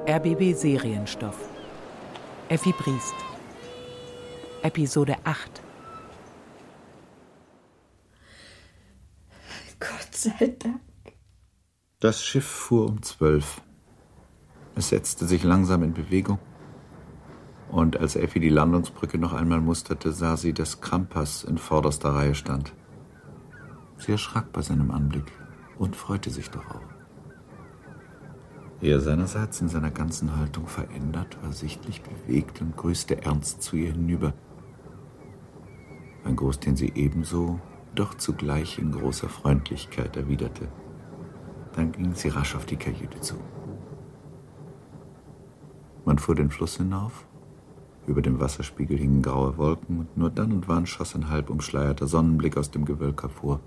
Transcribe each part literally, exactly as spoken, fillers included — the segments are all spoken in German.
R B B Serienstoff. Effi Briest. Episode acht. Gott sei Dank. Das Schiff fuhr um zwölf. Es setzte sich langsam in Bewegung. Und als Effi die Landungsbrücke noch einmal musterte, sah sie, dass Krampas in vorderster Reihe stand. Sie erschrak bei seinem Anblick und freute sich darauf. Er seinerseits in seiner ganzen Haltung verändert, war sichtlich bewegt und grüßte ernst zu ihr hinüber. Ein Gruß, den sie ebenso, doch zugleich in großer Freundlichkeit erwiderte. Dann ging sie rasch auf die Kajüte zu. Man fuhr den Fluss hinauf. Über dem Wasserspiegel hingen graue Wolken und nur dann und wann schoss ein halb umschleierter Sonnenblick aus dem Gewölk hervor.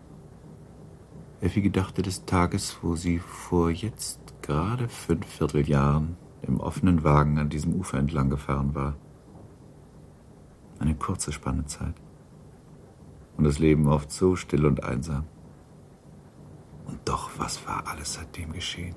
Effi gedachte des Tages, wo sie vor jetzt gerade fünf Vierteljahren im offenen Wagen an diesem Ufer entlang gefahren war. Eine kurze Spanne Zeit. Und das Leben oft so still und einsam. Und doch, was war alles seitdem geschehen?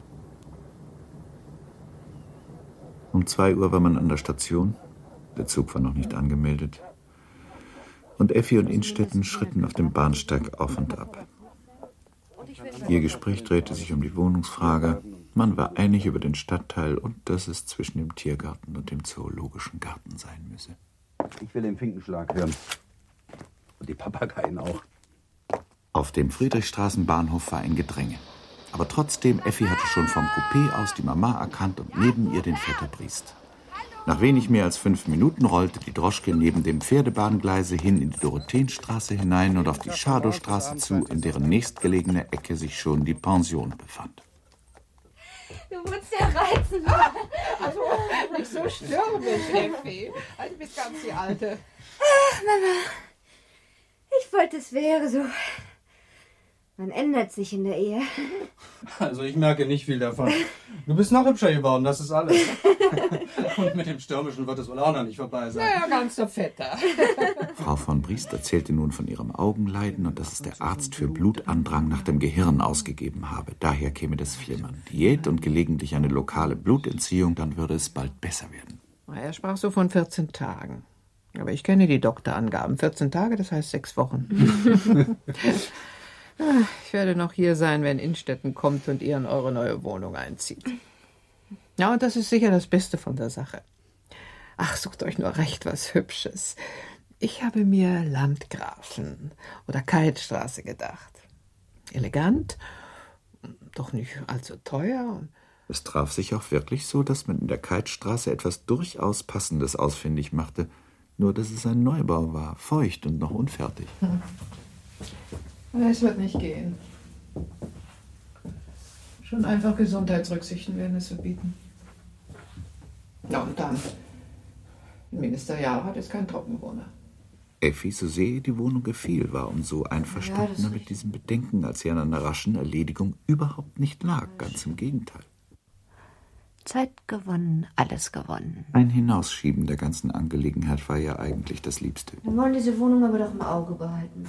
Um zwei Uhr war man an der Station. Der Zug war noch nicht angemeldet. Und Effi und Innstetten schritten auf dem Bahnsteig auf und ab. Ihr Gespräch drehte sich um die Wohnungsfrage. Man war einig über den Stadtteil und dass es zwischen dem Tiergarten und dem Zoologischen Garten sein müsse. Ich will den Finkenschlag hören. Und die Papageien auch. Auf dem Friedrichstraßenbahnhof war ein Gedränge. Aber trotzdem, Effi hatte schon vom Coupé aus die Mama erkannt und neben ihr den Vetter Briest. Nach wenig mehr als fünf Minuten rollte die Droschke neben dem Pferdebahngleise hin in die Dorotheenstraße hinein und auf die Schadowstraße zu, in deren nächstgelegene Ecke sich schon die Pension befand. Du musst ja reizen. Ah, also, nicht so stürmisch, Effi. Also, du bist ganz die Alte. Ach, Mama, ich wollte, es wäre so. Man ändert sich in der Ehe. Also ich merke nicht viel davon. Du bist noch hübscher geworden, das ist alles. Und mit dem Stürmischen wird es wohl auch noch nicht vorbei sein. Naja, ganz so fetter. Frau von Briest erzählte nun von ihrem Augenleiden und dass es der Arzt für Blutandrang nach dem Gehirn ausgegeben habe. Daher käme das Flimmern. Diät und gelegentlich eine lokale Blutentziehung, dann würde es bald besser werden. Er sprach so von vierzehn Tagen. Aber ich kenne die Doktorangaben. vierzehn Tage, das heißt sechs Wochen. Ich werde noch hier sein, wenn Innstetten kommt und ihr in eure neue Wohnung einzieht. Ja, und das ist sicher das Beste von der Sache. Ach, sucht euch nur recht was Hübsches. Ich habe mir Landgrafen oder Keitstraße gedacht. Elegant, doch nicht allzu teuer. Es traf sich auch wirklich so, dass man in der Keitstraße etwas durchaus Passendes ausfindig machte, nur dass es ein Neubau war, feucht und noch unfertig. Hm. Es wird nicht gehen. Schon einfach Gesundheitsrücksichten werden es verbieten. Ja, und dann. Minister Jahrhardt ist kein Trockenwohner. Effi, so sehr ihr die Wohnung gefiel, war umso einverstandener ja, mit diesem Bedenken, als sie an einer raschen Erledigung überhaupt nicht lag. Ganz im Gegenteil. Zeit gewonnen, alles gewonnen. Ein Hinausschieben der ganzen Angelegenheit war ja eigentlich das Liebste. Wir wollen diese Wohnung aber doch im Auge behalten.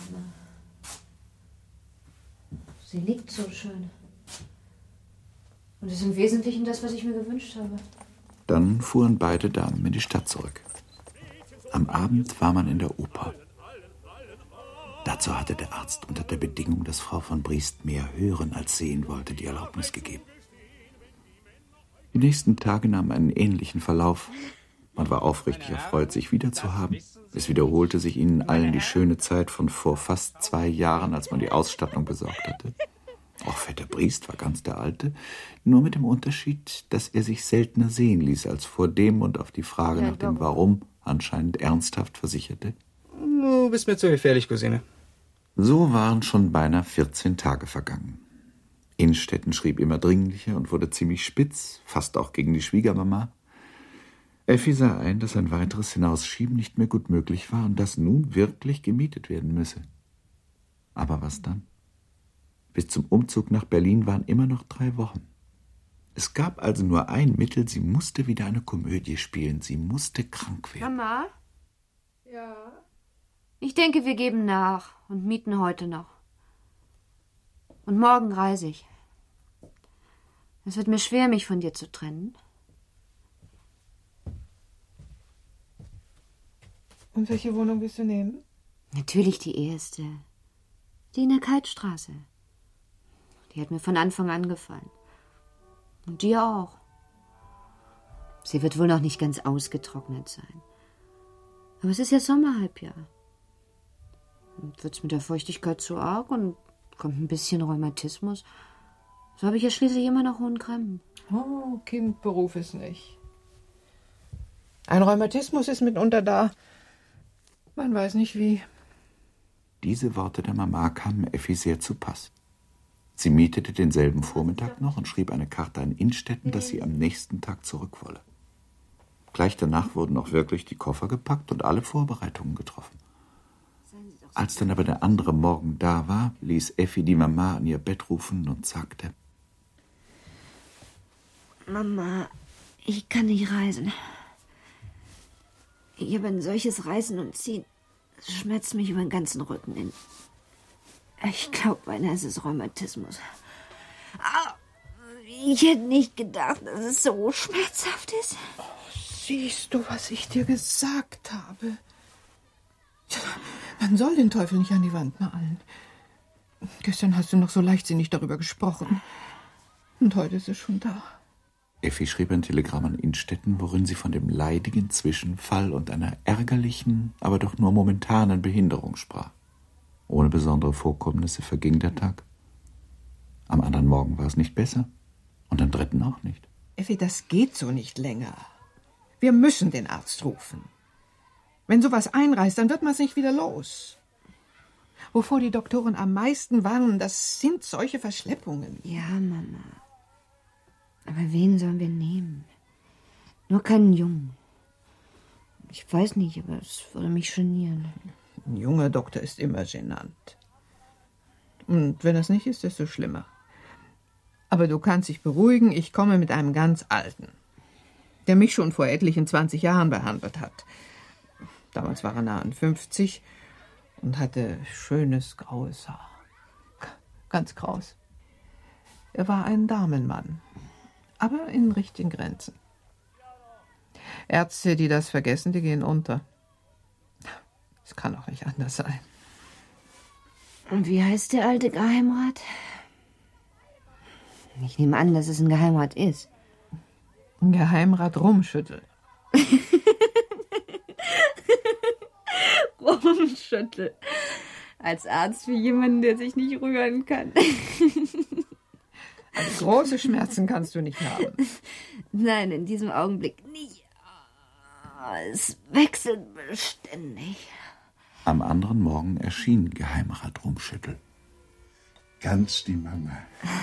Sie liegt so schön. Und es ist im Wesentlichen das, was ich mir gewünscht habe. Dann fuhren beide Damen in die Stadt zurück. Am Abend war man in der Oper. Dazu hatte der Arzt unter der Bedingung, dass Frau von Briest mehr hören als sehen wollte, die Erlaubnis gegeben. Die nächsten Tage nahmen einen ähnlichen Verlauf. Man war aufrichtig erfreut, sich wiederzuhaben. Es wiederholte sich ihnen allen die schöne Zeit von vor fast zwei Jahren, als man die Ausstattung besorgt hatte. Auch Vetter Briest war ganz der Alte, nur mit dem Unterschied, dass er sich seltener sehen ließ als vor dem und auf die Frage nach dem Warum anscheinend ernsthaft versicherte: Du bist mir zu gefährlich, Cousine. So waren schon beinahe vierzehn Tage vergangen. Innstetten schrieb immer dringlicher und wurde ziemlich spitz, fast auch gegen die Schwiegermama. Effi sah ein, dass ein weiteres Hinausschieben nicht mehr gut möglich war und dass nun wirklich gemietet werden müsse. Aber was dann? Bis zum Umzug nach Berlin waren immer noch drei Wochen. Es gab also nur ein Mittel, sie musste wieder eine Komödie spielen, sie musste krank werden. Mama? Ja? Ich denke, wir geben nach und mieten heute noch. Und morgen reise ich. Es wird mir schwer, mich von dir zu trennen. Und welche Wohnung willst du nehmen? Natürlich die erste. Die in der Kaltstraße. Die hat mir von Anfang an gefallen. Und dir auch. Sie wird wohl noch nicht ganz ausgetrocknet sein. Aber es ist ja Sommerhalbjahr. Und wird's mit der Feuchtigkeit zu arg und kommt ein bisschen Rheumatismus, so habe ich ja schließlich immer noch hohen Krämpfen. Oh, Kind, beruf es nicht. Ein Rheumatismus ist mitunter da. Man weiß nicht wie. Diese Worte der Mama kamen Effi sehr zu Pass. Sie mietete denselben Vormittag noch und schrieb eine Karte an Innstetten, dass sie am nächsten Tag zurück wolle. Gleich danach wurden auch wirklich die Koffer gepackt und alle Vorbereitungen getroffen. Als dann aber der andere Morgen da war, ließ Effi die Mama an ihr Bett rufen und sagte: Mama, ich kann nicht reisen. Ich habe ein solches Reißen und Ziehen. Es schmerzt mich über den ganzen Rücken hin. Ich glaube, beinahe ist es Rheumatismus. Ah, ich hätte nicht gedacht, dass es so schmerzhaft ist. Oh, siehst du, was ich dir gesagt habe? Man soll den Teufel nicht an die Wand malen. Gestern hast du noch so leichtsinnig darüber gesprochen. Und heute ist es schon da. Effi schrieb ein Telegramm an Innstetten, worin sie von dem leidigen Zwischenfall und einer ärgerlichen, aber doch nur momentanen Behinderung sprach. Ohne besondere Vorkommnisse verging der Tag. Am anderen Morgen war es nicht besser und am dritten auch nicht. Effi, das geht so nicht länger. Wir müssen den Arzt rufen. Wenn sowas einreißt, dann wird man es nicht wieder los. Wovor die Doktoren am meisten warnen, das sind solche Verschleppungen. Ja, Mama. Aber wen sollen wir nehmen? Nur keinen Jungen. Ich weiß nicht, aber es würde mich genieren. Ein junger Doktor ist immer genannt. Und wenn das nicht ist, desto schlimmer. Aber du kannst dich beruhigen, ich komme mit einem ganz Alten, der mich schon vor etlichen zwanzig Jahren behandelt hat. Damals war er nahe an fünfzig und hatte schönes graues Haar. Ganz kraus. Er war ein Damenmann, aber in richtigen Grenzen. Ärzte, die das vergessen, die gehen unter. Es kann auch nicht anders sein. Und wie heißt der alte Geheimrat? Ich nehme an, dass es ein Geheimrat ist. Ein Geheimrat Rumschüttel. Rumschüttel. Als Arzt für jemanden, der sich nicht rühren kann. Also große Schmerzen kannst du nicht haben. Nein, in diesem Augenblick nicht. Es wechselt beständig. Am anderen Morgen erschien Geheimrat Rumschüttel. Ganz die Mama.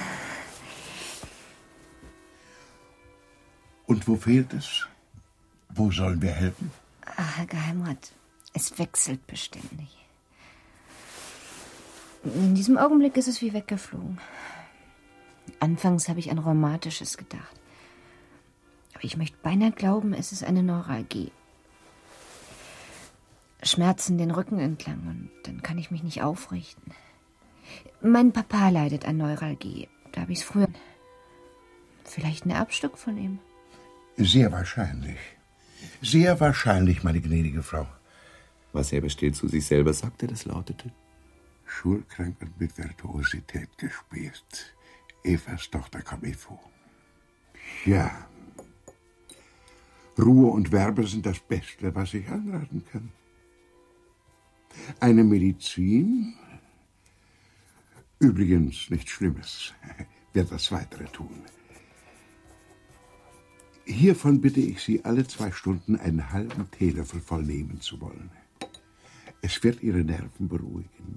Und wo fehlt es? Wo sollen wir helfen? Ach, Herr Geheimrat, es wechselt beständig. In diesem Augenblick ist es wie weggeflogen. Anfangs habe ich an Rheumatisches gedacht. Aber ich möchte beinahe glauben, es ist eine Neuralgie. Schmerzen den Rücken entlang und dann kann ich mich nicht aufrichten. Mein Papa leidet an Neuralgie. Da habe ich es früher. Vielleicht ein Erbstück von ihm. Sehr wahrscheinlich. Sehr wahrscheinlich, meine gnädige Frau. Was er bestill zu sich selber sagte, das lautete: Schulkrank und mit Virtuosität gespielt. Evas Tochter kam mir vor. Ja. Ruhe und Werbe sind das Beste, was ich anraten kann. Eine Medizin, übrigens nichts Schlimmes, wird das Weitere tun. Hiervon bitte ich Sie, alle zwei Stunden einen halben Teelöffel voll nehmen zu wollen. Es wird Ihre Nerven beruhigen.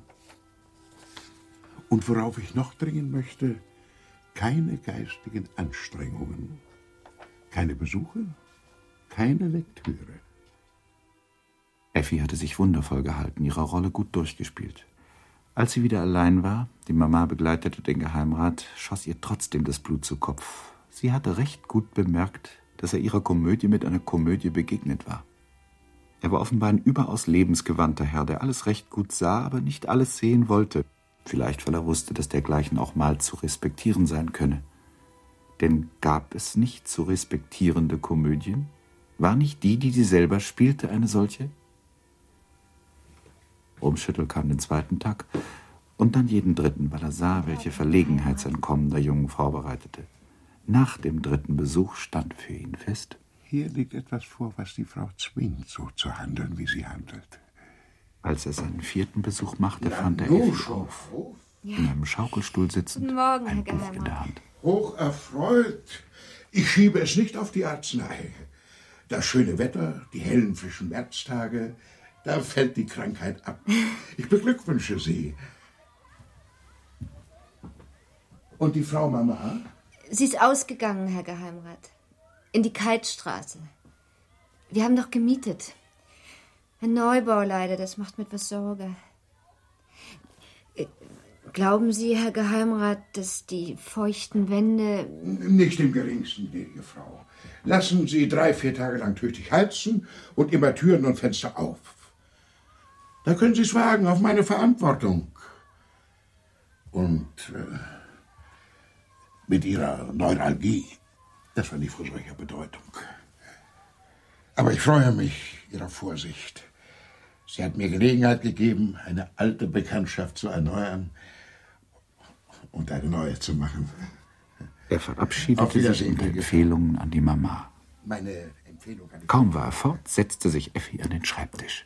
Und worauf ich noch dringen möchte, keine geistigen Anstrengungen, keine Besuche, keine Lektüre. Effi hatte sich wundervoll gehalten, ihre Rolle gut durchgespielt. Als sie wieder allein war, die Mama begleitete den Geheimrat, schoss ihr trotzdem das Blut zu Kopf. Sie hatte recht gut bemerkt, dass er ihrer Komödie mit einer Komödie begegnet war. Er war offenbar ein überaus lebensgewandter Herr, der alles recht gut sah, aber nicht alles sehen wollte. Vielleicht, weil er wusste, dass dergleichen auch mal zu respektieren sein könne. Denn gab es nicht zu respektierende Komödien? War nicht die, die sie selber spielte, eine solche? Rummschüttel kam den zweiten Tag und dann jeden dritten, weil er sah, welche Verlegenheit sein Kommen der jungen Frau bereitete. Nach dem dritten Besuch stand für ihn fest: Hier liegt etwas vor, was die Frau zwingt, so zu handeln, wie sie handelt. Als er seinen vierten Besuch machte, fand er Effi auf, Ja. in einem Schaukelstuhl sitzend, Guten Morgen, Herr ein Buch in Geheimrat. der Hand. Hocherfreut. Ich schiebe es nicht auf die Arznei. Das schöne Wetter, die hellen, frischen Märztage, da fällt die Krankheit ab. Ich beglückwünsche Sie. Und die Frau Mama? Sie ist ausgegangen, Herr Geheimrat. In die Keitstraße. Wir haben doch gemietet. Ein Neubau leider, das macht mir etwas Sorge. Äh, Glauben Sie, Herr Geheimrat, dass die feuchten Wände... Nicht im geringsten, gnädige Frau. Lassen Sie drei, vier Tage lang tüchtig heizen und immer Türen und Fenster auf. Da können Sie es wagen, auf meine Verantwortung. Und äh, mit Ihrer Neuralgie, das war nicht von solcher Bedeutung. Aber ich freue mich Ihrer Vorsicht. Sie hat mir Gelegenheit gegeben, eine alte Bekanntschaft zu erneuern und eine neue zu machen. Er Auf verabschiedete Wiedersehen, sich unter gnädige Empfehlungen an die Mama. Meine Empfehlung an die Kaum war er fort, setzte sich Effi an den Schreibtisch.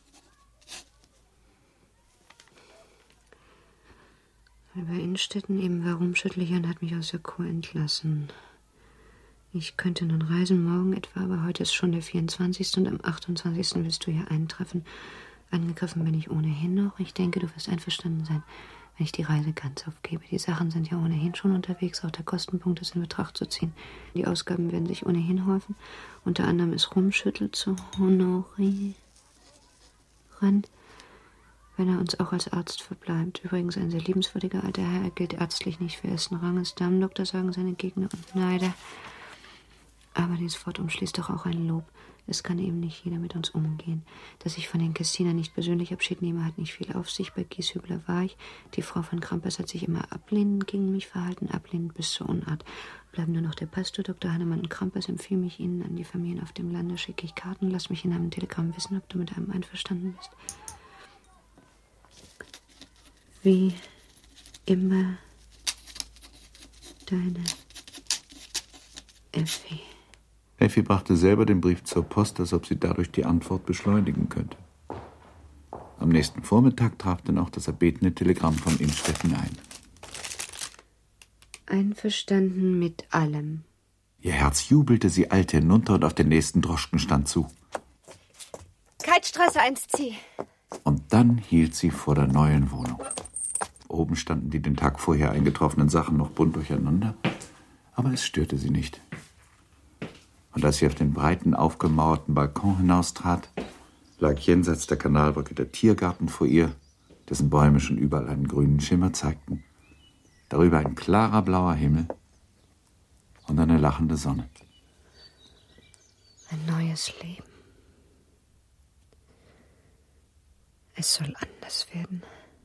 Über Innstetten eben war Rummschüttel und hat mich aus der Kur entlassen. Ich könnte nun reisen, morgen etwa, aber heute ist schon der vierundzwanzigste und am achtundzwanzigsten willst du hier eintreffen. Angegriffen bin ich ohnehin noch. Ich denke, du wirst einverstanden sein, wenn ich die Reise ganz aufgebe. Die Sachen sind ja ohnehin schon unterwegs, auch der Kostenpunkt ist in Betracht zu ziehen. Die Ausgaben werden sich ohnehin häufen. Unter anderem ist Rummschüttel zu honorieren, wenn er uns auch als Arzt verbleibt. Übrigens ein sehr liebenswürdiger alter Herr. Er gilt ärztlich nicht für ersten Ranges. Damendoktor, sagen seine Gegner und Neider. Aber dieses Wort umschließt doch auch ein Lob. Es kann eben nicht jeder mit uns umgehen. Dass ich von den Kessiner nicht persönlich Abschied nehme, hat nicht viel auf sich. Bei Gieshübler war ich. Die Frau von Krampers hat sich immer ablehnend gegen mich verhalten, ablehnend bis zur Unart. Bleiben nur noch der Pastor, Doktor Hannemann und Krampers. Empfehle mich Ihnen an die Familien auf dem Lande, schicke ich Karten. Lass mich in einem Telegramm wissen, ob du mit einem einverstanden bist. Wie immer, deine Effi. Effi brachte selber den Brief zur Post, als ob sie dadurch die Antwort beschleunigen könnte. Am nächsten Vormittag traf dann auch das erbetene Telegramm von Innstetten ein. Einverstanden mit allem. Ihr Herz jubelte, sie eilte hinunter und auf den nächsten Droschkenstand zu. Keitstraße eins C. Und dann hielt sie vor der neuen Wohnung. Oben standen die den Tag vorher eingetroffenen Sachen noch bunt durcheinander, aber es störte sie nicht. Und als sie auf den breiten, aufgemauerten Balkon hinaustrat, lag jenseits der Kanalbrücke der Tiergarten vor ihr, dessen Bäume schon überall einen grünen Schimmer zeigten. Darüber ein klarer blauer Himmel und eine lachende Sonne. Ein neues Leben. Es soll anders werden.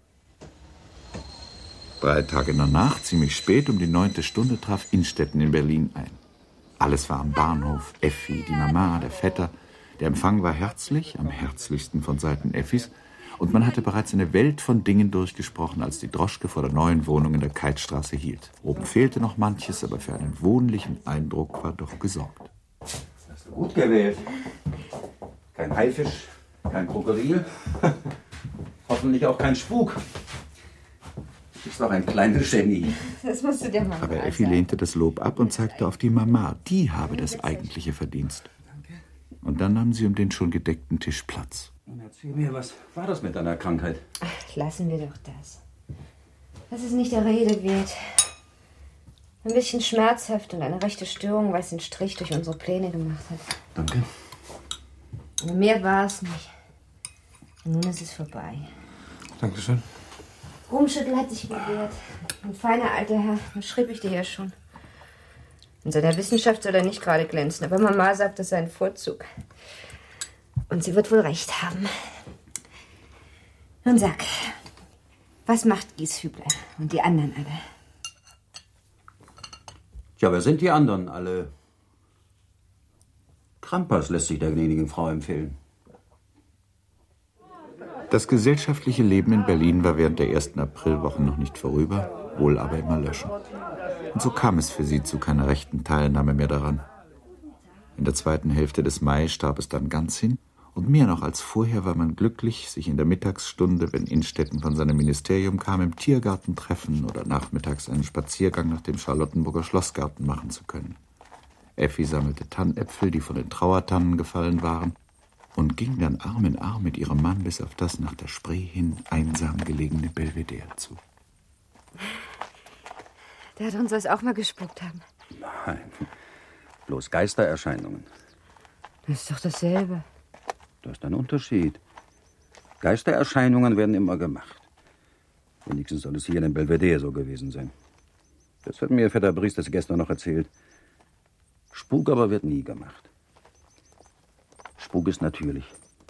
Drei Tage danach, ziemlich spät, um die neunte Stunde, traf Innstetten in Berlin ein. Alles war am Bahnhof. Effi, die Mama, der Vetter. Der Empfang war herzlich, am herzlichsten von Seiten Effis. Und man hatte bereits eine Welt von Dingen durchgesprochen, als die Droschke vor der neuen Wohnung in der Keitstraße hielt. Oben fehlte noch manches, aber für einen wohnlichen Eindruck war doch gesorgt. Hast du gut gewählt. Kein Haifisch, kein Krokodil. Hoffentlich auch kein Spuk. Du bist doch ein kleines Genie. Das musst du dir mal Aber Effi lehnte das Lob ab und zeigte auf die Mama. Die habe das eigentliche Verdienst. Und dann nahm sie um den schon gedeckten Tisch Platz. Nun erzähl mir, was war das mit deiner Krankheit? Ach, lassen wir doch das. Das ist nicht der Rede wert. Ein bisschen schmerzhaft und eine rechte Störung, weil es den Strich durch unsere Pläne gemacht hat. Danke. Aber mehr war es nicht. Und nun ist es vorbei. Dankeschön. Rummschüttel hat sich bewährt. Ein feiner alter Herr, das schrieb ich dir ja schon. In seiner Wissenschaft soll er nicht gerade glänzen, aber Mama sagt, das sei ein Vorzug. Und sie wird wohl recht haben. Nun sag, was macht Gieshübler und die anderen alle? Ja, wer sind die anderen alle? Krampers lässt sich der gnädigen Frau empfehlen. Das gesellschaftliche Leben in Berlin war während der ersten Aprilwochen noch nicht vorüber, wohl aber im Erlöschen. Und so kam es für sie zu keiner rechten Teilnahme mehr daran. In der zweiten Hälfte des Mai starb es dann ganz hin, und mehr noch als vorher war man glücklich, sich in der Mittagsstunde, wenn Innstetten von seinem Ministerium kam, im Tiergarten treffen oder nachmittags einen Spaziergang nach dem Charlottenburger Schlossgarten machen zu können. Effi sammelte Tannäpfel, die von den Trauertannen gefallen waren, und ging dann Arm in Arm mit ihrem Mann bis auf das nach der Spree hin einsam gelegene Belvedere zu. Der hat uns das auch mal gespuckt haben. Nein, bloß Geistererscheinungen. Das ist doch dasselbe. Das ist ein Unterschied. Geistererscheinungen werden immer gemacht. Wenigstens soll es hier in dem Belvedere so gewesen sein. Das hat mir Vetter Briest gestern noch erzählt. Spuk aber wird nie gemacht. Spuk ist natürlich.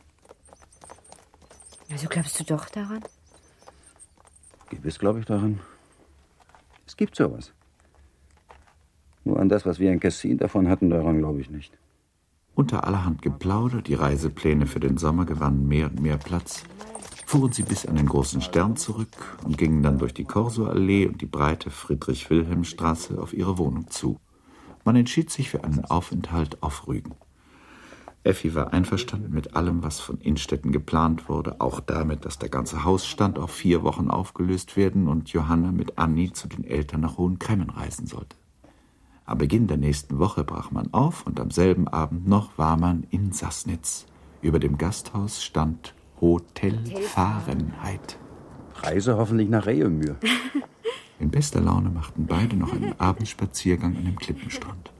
Also glaubst du doch daran? Gewiss glaube ich daran. Es gibt sowas. Nur an das, was wir in Kessin davon hatten, daran glaube ich nicht. Unter allerhand Geplauder, die Reisepläne für den Sommer gewannen mehr und mehr Platz, fuhren sie bis an den großen Stern zurück und gingen dann durch die Korsoallee und die breite Friedrich-Wilhelm-Straße auf ihre Wohnung zu. Man entschied sich für einen Aufenthalt auf Rügen. Effi war einverstanden mit allem, was von Innstetten geplant wurde, auch damit, dass der ganze Hausstand auf vier Wochen aufgelöst werden und Johanna mit Annie zu den Eltern nach Hohenkremmen reisen sollte. Am Beginn der nächsten Woche brach man auf und am selben Abend noch war man in Sassnitz. Über dem Gasthaus stand Hotel Fahrenheit. Reise hoffentlich nach Reemür. In bester Laune machten beide noch einen Abendspaziergang an dem Klippenstrand.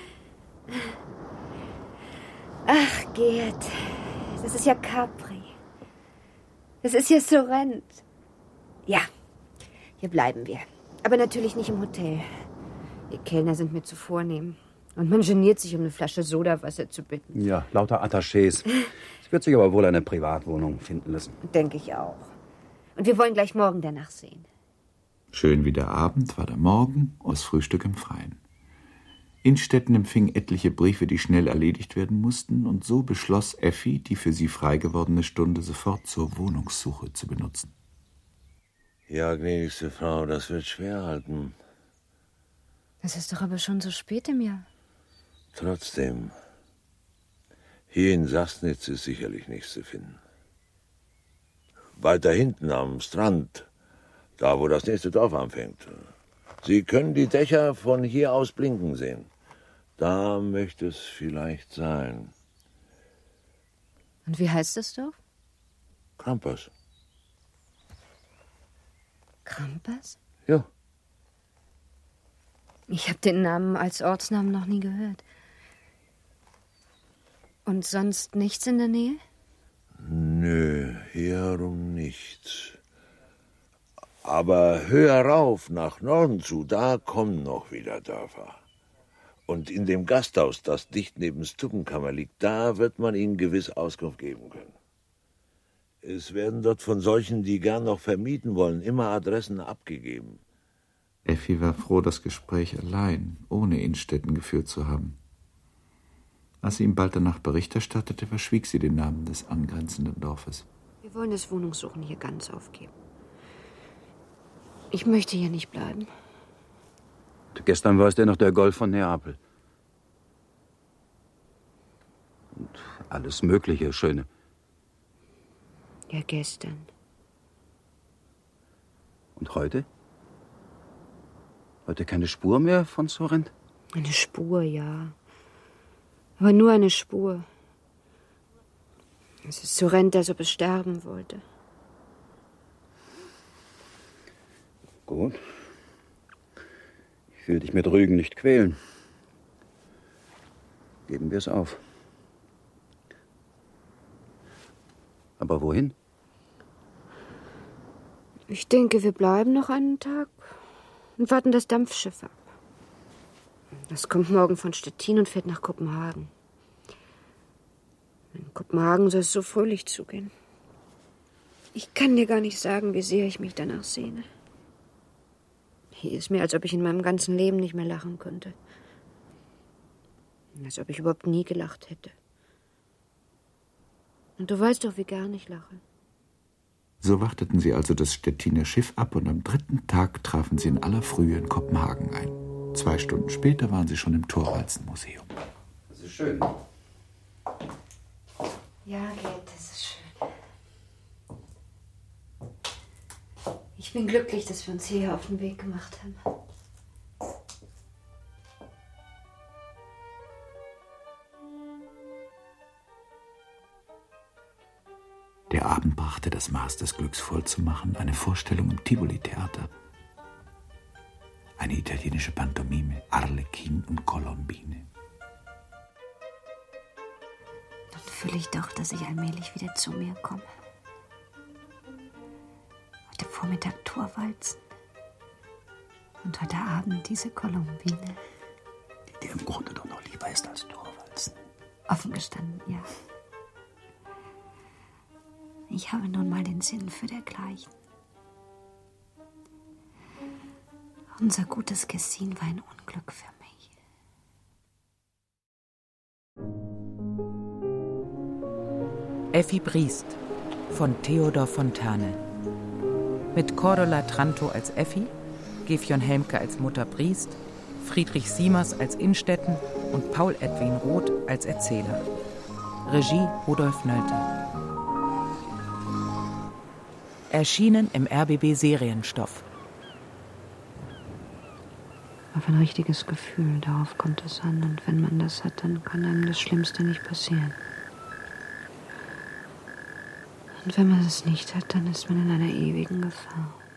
Ach, Gerd, das ist ja Capri. Das ist ja Sorrent. Ja, hier bleiben wir. Aber natürlich nicht im Hotel. Die Kellner sind mir zu vornehm. Und man geniert sich, um eine Flasche Sodawasser zu bitten. Ja, lauter Attachés. Es wird sich aber wohl eine Privatwohnung finden lassen. Denke ich auch. Und wir wollen gleich morgen danach sehen. Schön wie der Abend war der Morgen, aus Frühstück im Freien. Innstetten empfing etliche Briefe, die schnell erledigt werden mussten, und so beschloss Effi, die für sie frei gewordene Stunde sofort zur Wohnungssuche zu benutzen. Ja, gnädigste Frau, das wird schwer halten. Es ist doch aber schon so spät im Jahr. Trotzdem, hier in Sassnitz ist sicherlich nichts zu finden. Weiter hinten am Strand, da wo das nächste Dorf anfängt. Sie können die Dächer von hier aus blinken sehen. Da möchte es vielleicht sein. Und wie heißt das Dorf? Krampas. Krampas? Ja. Ich habe den Namen als Ortsnamen noch nie gehört. Und sonst nichts in der Nähe? Nö, hier herum nichts. Aber höher rauf, nach Norden zu, da kommen noch wieder Dörfer. Und in dem Gasthaus, das dicht neben Stubbenkammer liegt, da wird man Ihnen gewiss Auskunft geben können. Es werden dort von solchen, die gern noch vermieten wollen, immer Adressen abgegeben. Effi war froh, das Gespräch allein, ohne Innstetten geführt zu haben. Als sie ihm bald danach Bericht erstattete, verschwieg sie den Namen des angrenzenden Dorfes. Wir wollen das Wohnungssuchen hier ganz aufgeben. Ich möchte hier nicht bleiben. Gestern war es dennoch der Golf von Neapel. Und alles Mögliche, Schöne. Ja, gestern. Und heute? Heute keine Spur mehr von Sorrent? Eine Spur, ja. Aber nur eine Spur. Es ist Sorrent, als ob es sterben wollte. Gut. Ich will dich mit Rügen nicht quälen. Geben wir es auf. Aber wohin? Ich denke, wir bleiben noch einen Tag und warten das Dampfschiff ab. Das kommt morgen von Stettin und fährt nach Kopenhagen. In Kopenhagen soll es so fröhlich zugehen. Ich kann dir gar nicht sagen, wie sehr ich mich danach sehne. Hier ist mir, als ob ich in meinem ganzen Leben nicht mehr lachen könnte. Als ob ich überhaupt nie gelacht hätte. Und du weißt doch, wie gern ich lache. So warteten sie also das Stettiner Schiff ab und am dritten Tag trafen sie in aller Frühe in Kopenhagen ein. Zwei Stunden später waren sie schon im Thorvaldsen-Museum. Das ist schön. Ja, Gerd, das ist schön. Ich bin glücklich, dass wir uns hierher auf den Weg gemacht haben. Der Abend brachte das Maß des Glücks voll zu machen, eine Vorstellung im Tivoli-Theater. Eine italienische Pantomime, Arlekin und Colombine. Dann fühle ich doch, dass ich allmählich wieder zu mir komme. Heute Vormittag Thorvaldsen. Und heute Abend diese Colombine. Die dir im Grunde doch noch lieber ist als Thorvaldsen. Offen gestanden, ja. Ich habe nun mal den Sinn für dergleichen. Unser gutes Kessin war ein Unglück für mich. Effi Briest von Theodor Fontane. Mit Cordula Tranto als Effi, Gefjon Helmke als Mutter Briest, Friedrich Siemers als Innstetten und Paul Edwin Roth als Erzähler. Regie Rudolf Nölte. Erschienen im R B B Serienstoff. Auf ein richtiges Gefühl, darauf kommt es an. Und wenn man das hat, dann kann einem das Schlimmste nicht passieren. Und wenn man es nicht hat, dann ist man in einer ewigen Gefahr.